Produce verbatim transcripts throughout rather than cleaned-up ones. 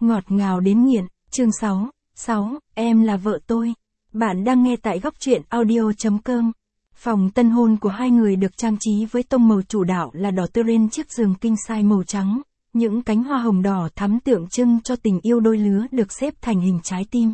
Ngọt ngào đến nghiện, chương sáu, sáu, em là vợ tôi. Bạn đang nghe tại góc truyện audio.com. Phòng tân hôn của hai người được trang trí với tông màu chủ đạo là đỏ tươi trên chiếc giường king size màu trắng. Những cánh hoa hồng đỏ thắm tượng trưng cho tình yêu đôi lứa được xếp thành hình trái tim.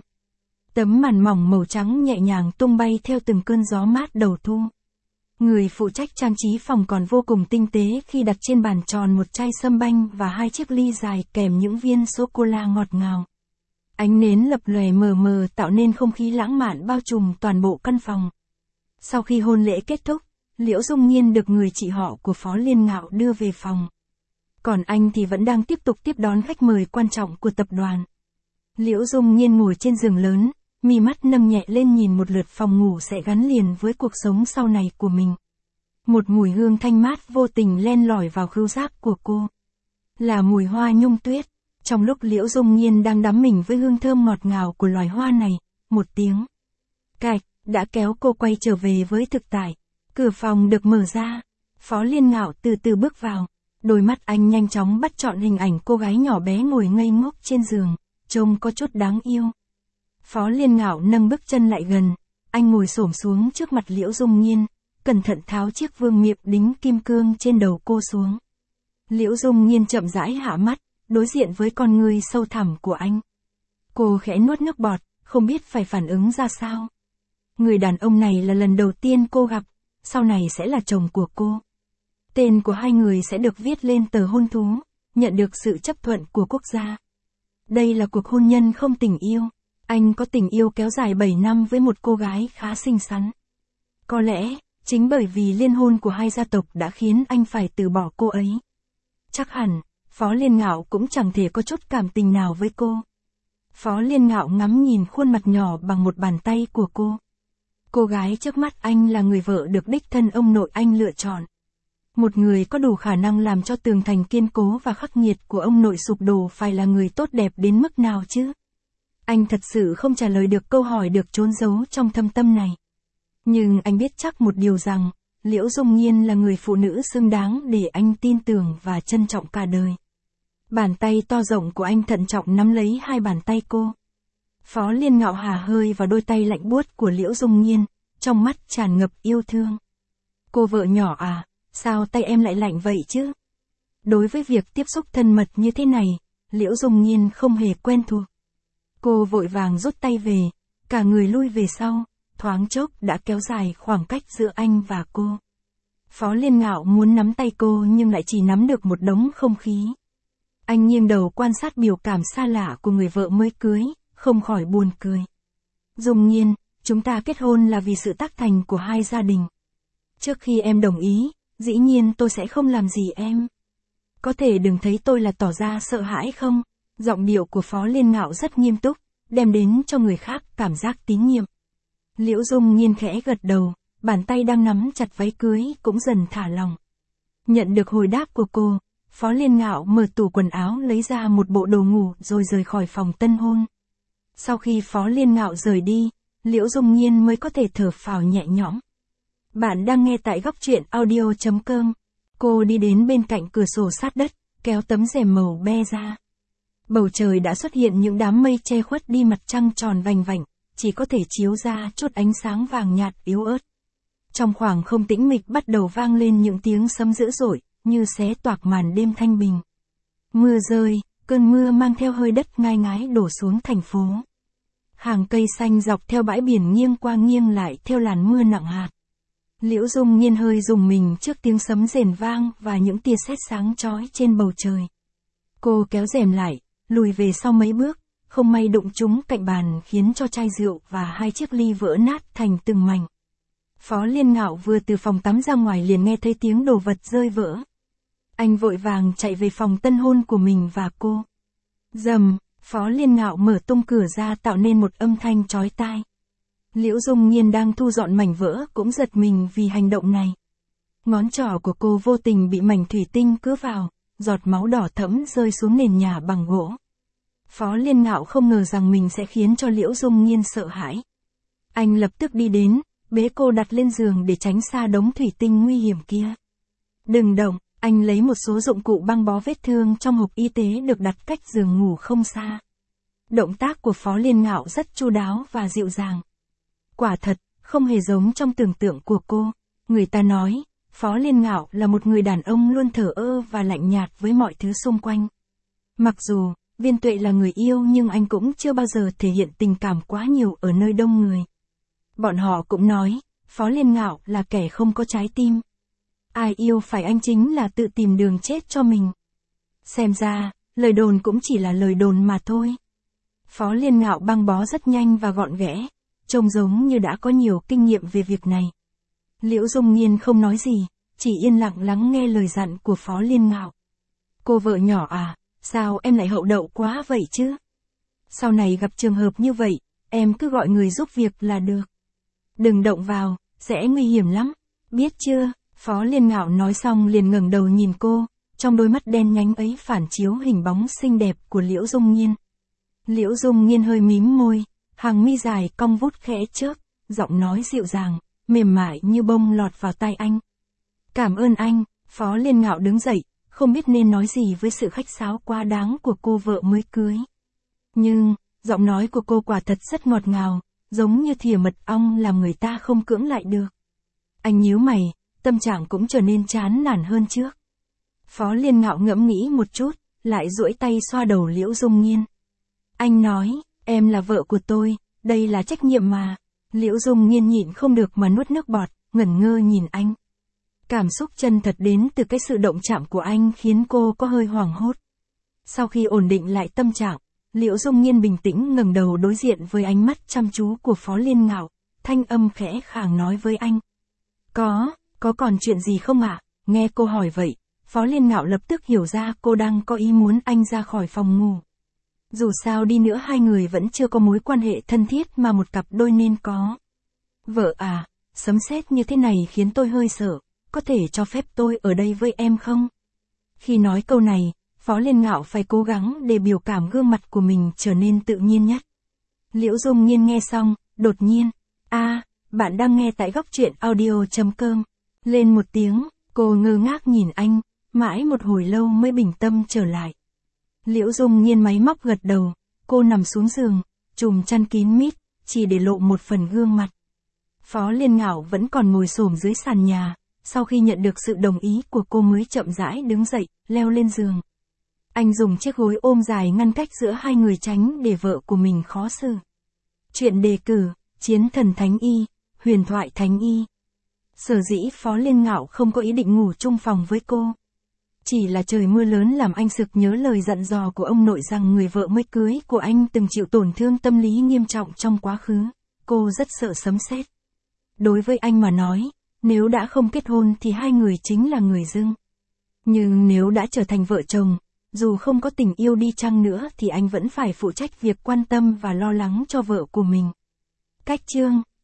Tấm màn mỏng màu trắng nhẹ nhàng tung bay theo từng cơn gió mát đầu thu. Người phụ trách trang trí phòng còn vô cùng tinh tế khi đặt trên bàn tròn một chai sâm banh và hai chiếc ly dài kèm những viên sô-cô-la ngọt ngào. Ánh nến lập lòe mờ mờ tạo nên không khí lãng mạn bao trùm toàn bộ căn phòng. Sau khi hôn lễ kết thúc, Liễu Dung Nhiên được người chị họ của Phó Liên Ngạo đưa về phòng. Còn anh thì vẫn đang tiếp tục tiếp đón khách mời quan trọng của tập đoàn. Liễu Dung Nhiên ngồi trên giường lớn, mi mắt nâng nhẹ lên nhìn một lượt phòng ngủ sẽ gắn liền với cuộc sống sau này của mình. Một mùi hương thanh mát vô tình len lỏi vào khứu giác của cô. Là mùi hoa nhung tuyết. Trong lúc Liễu Dung Nhiên đang đắm mình với hương thơm ngọt ngào của loài hoa này, một tiếng cạch đã kéo cô quay trở về với thực tại. Cửa phòng được mở ra, Phó Liên Ngạo từ từ bước vào. Đôi mắt anh nhanh chóng bắt chọn hình ảnh cô gái nhỏ bé ngồi ngây ngốc trên giường, trông có chút đáng yêu. Phó Liên Ngạo nâng bước chân lại gần, anh ngồi xổm xuống trước mặt Liễu Dung Nhiên, cẩn thận tháo chiếc vương miện đính kim cương trên đầu cô xuống. Liễu Dung Nhiên chậm rãi hạ mắt, đối diện với con ngươi sâu thẳm của anh. Cô khẽ nuốt nước bọt, không biết phải phản ứng ra sao. Người đàn ông này là lần đầu tiên cô gặp, sau này sẽ là chồng của cô. Tên của hai người sẽ được viết lên tờ hôn thú, nhận được sự chấp thuận của quốc gia. Đây là cuộc hôn nhân không tình yêu. Anh có tình yêu kéo dài bảy năm với một cô gái khá xinh xắn. Có lẽ, chính bởi vì liên hôn của hai gia tộc đã khiến anh phải từ bỏ cô ấy. Chắc hẳn, Phó Liên Ngạo cũng chẳng thể có chút cảm tình nào với cô. Phó Liên Ngạo ngắm nhìn khuôn mặt nhỏ bằng một bàn tay của cô. Cô gái trước mắt anh là người vợ được đích thân ông nội anh lựa chọn. Một người có đủ khả năng làm cho tường thành kiên cố và khắc nghiệt của ông nội sụp đổ phải là người tốt đẹp đến mức nào chứ? Anh thật sự không trả lời được câu hỏi được trốn giấu trong thâm tâm này. Nhưng anh biết chắc một điều rằng, Liễu Dung Nhiên là người phụ nữ xứng đáng để anh tin tưởng và trân trọng cả đời. Bàn tay to rộng của anh thận trọng nắm lấy hai bàn tay cô. Phó Liên Ngạo hà hơi vào đôi tay lạnh buốt của Liễu Dung Nhiên, trong mắt tràn ngập yêu thương. Cô vợ nhỏ à, sao tay em lại lạnh vậy chứ? Đối với việc tiếp xúc thân mật như thế này, Liễu Dung Nhiên không hề quen thuộc. Cô vội vàng rút tay về, cả người lui về sau, thoáng chốc đã kéo dài khoảng cách giữa anh và cô. Phó Liên Ngạo muốn nắm tay cô nhưng lại chỉ nắm được một đống không khí. Anh nghiêng đầu quan sát biểu cảm xa lạ của người vợ mới cưới, không khỏi buồn cười. Dung Nhiên, chúng ta kết hôn là vì sự tác thành của hai gia đình. Trước khi em đồng ý, dĩ nhiên tôi sẽ không làm gì em. Có thể đừng thấy tôi là tỏ ra sợ hãi không? Giọng điệu của Phó Liên Ngạo rất nghiêm túc, đem đến cho người khác cảm giác tín nhiệm. Liễu Dung Nhiên khẽ gật đầu, bàn tay đang nắm chặt váy cưới cũng dần thả lỏng. Nhận được hồi đáp của cô, Phó Liên Ngạo mở tủ quần áo lấy ra một bộ đồ ngủ rồi rời khỏi phòng tân hôn. Sau khi Phó Liên Ngạo rời đi, Liễu Dung Nhiên mới có thể thở phào nhẹ nhõm. Bạn đang nghe tại góc truyện audio.com. Cô đi đến bên cạnh cửa sổ sát đất, kéo tấm rèm màu be ra. Bầu trời đã xuất hiện những đám mây che khuất đi mặt trăng tròn vành vạnh, chỉ có thể chiếu ra chút ánh sáng vàng nhạt yếu ớt. Trong khoảng không tĩnh mịch bắt đầu vang lên những tiếng sấm dữ dội, như xé toạc màn đêm thanh bình. Mưa rơi, cơn mưa mang theo hơi đất ngai ngái đổ xuống thành phố. Hàng cây xanh dọc theo bãi biển nghiêng qua nghiêng lại theo làn mưa nặng hạt. Liễu Dung Nhiên hơi rùng mình trước tiếng sấm rền vang và những tia sét sáng chói trên bầu trời. Cô kéo rèm lại, lùi về sau mấy bước, không may đụng trúng cạnh bàn khiến cho chai rượu và hai chiếc ly vỡ nát thành từng mảnh. Phó Liên Ngạo vừa từ phòng tắm ra ngoài liền nghe thấy tiếng đồ vật rơi vỡ. Anh vội vàng chạy về phòng tân hôn của mình và cô. Rầm, Phó Liên Ngạo mở tung cửa ra tạo nên một âm thanh chói tai. Liễu Dung Nhiên đang thu dọn mảnh vỡ cũng giật mình vì hành động này. Ngón trỏ của cô vô tình bị mảnh thủy tinh cứa vào, giọt máu đỏ thẫm rơi xuống nền nhà bằng gỗ. Phó Liên Ngạo không ngờ rằng mình sẽ khiến cho Liễu Dung Nhiên sợ hãi. Anh lập tức đi đến, bế cô đặt lên giường để tránh xa đống thủy tinh nguy hiểm kia. Đừng động, Anh lấy một số dụng cụ băng bó vết thương trong hộp y tế được đặt cách giường ngủ không xa. Động tác của Phó Liên Ngạo rất chu đáo và dịu dàng. Quả thật, không hề giống trong tưởng tượng của cô. Người ta nói, Phó Liên Ngạo là một người đàn ông luôn thờ ơ và lạnh nhạt với mọi thứ xung quanh. Mặc dù, Viên Tuệ là người yêu nhưng anh cũng chưa bao giờ thể hiện tình cảm quá nhiều ở nơi đông người. Bọn họ cũng nói, Phó Liên Ngạo là kẻ không có trái tim. Ai yêu phải anh chính là tự tìm đường chết cho mình. Xem ra, lời đồn cũng chỉ là lời đồn mà thôi. Phó Liên Ngạo băng bó rất nhanh và gọn ghẽ, trông giống như đã có nhiều kinh nghiệm về việc này. Liễu Dung Nhiên không nói gì, chỉ yên lặng lắng nghe lời dặn của Phó Liên Ngạo. Cô vợ nhỏ à, sao em lại hậu đậu quá vậy chứ? Sau này gặp trường hợp như vậy, em cứ gọi người giúp việc là được. Đừng động vào, sẽ nguy hiểm lắm, biết chưa? Phó Liên Ngạo nói xong liền ngẩng đầu nhìn cô, trong đôi mắt đen nhánh ấy phản chiếu hình bóng xinh đẹp của Liễu Dung Nhiên. Liễu Dung Nhiên hơi mím môi, hàng mi dài cong vút khẽ chớp, giọng nói dịu dàng, mềm mại như bông lọt vào tai anh. Cảm ơn anh. Phó Liên Ngạo đứng dậy, không biết nên nói gì với sự khách sáo quá đáng của cô vợ mới cưới. Nhưng, giọng nói của cô quả thật rất ngọt ngào, giống như thìa mật ong làm người ta không cưỡng lại được. Anh nhíu mày, tâm trạng cũng trở nên chán nản hơn trước. Phó Liên Ngạo ngẫm nghĩ một chút, lại duỗi tay xoa đầu Liễu Dung Nhiên. Anh nói, em là vợ của tôi, đây là trách nhiệm mà. Liễu Dung Nhiên nhịn không được mà nuốt nước bọt, ngẩn ngơ nhìn anh. Cảm xúc chân thật đến từ cái sự động chạm của anh khiến cô có hơi hoảng hốt. Sau khi ổn định lại tâm trạng, Liễu Dung Nhiên bình tĩnh ngẩng đầu đối diện với ánh mắt chăm chú của Phó Liên Ngạo, thanh âm khẽ khàng nói với anh. Có, có còn chuyện gì không ạ? Nghe cô hỏi vậy, Phó Liên Ngạo lập tức hiểu ra cô đang có ý muốn anh ra khỏi phòng ngủ. Dù sao đi nữa hai người vẫn chưa có mối quan hệ thân thiết mà một cặp đôi nên có. Vợ à, sấm sét như thế này khiến tôi hơi sợ, có thể cho phép tôi ở đây với em không? Khi nói câu này, Phó Liên Ngạo phải cố gắng để biểu cảm gương mặt của mình trở nên tự nhiên nhất. Liễu Dung Nhiên nghe xong, đột nhiên, a, à, bạn đang nghe tại góc truyện audio chấm com. Lên một tiếng, cô ngơ ngác nhìn anh, mãi một hồi lâu mới bình tâm trở lại. Liễu Dung Nhiên máy móc gật đầu, cô nằm xuống giường, trùm chăn kín mít, chỉ để lộ một phần gương mặt. Phó Liên Ngạo vẫn còn ngồi xổm dưới sàn nhà, sau khi nhận được sự đồng ý của cô mới chậm rãi đứng dậy, leo lên giường. Anh dùng chiếc gối ôm dài ngăn cách giữa hai người tránh để vợ của mình khó xử. Chuyện đề cử, Chiến Thần Thánh Y, Huyền Thoại Thánh Y. Sở dĩ Phó Liên Ngạo không có ý định ngủ chung phòng với cô. Chỉ là trời mưa lớn làm anh sực nhớ lời dặn dò của ông nội rằng người vợ mới cưới của anh từng chịu tổn thương tâm lý nghiêm trọng trong quá khứ. Cô rất sợ sấm sét. Đối với anh mà nói, nếu đã không kết hôn thì hai người chính là người dưng. Nhưng nếu đã trở thành vợ chồng, dù không có tình yêu đi chăng nữa thì anh vẫn phải phụ trách việc quan tâm và lo lắng cho vợ của mình. Cách chương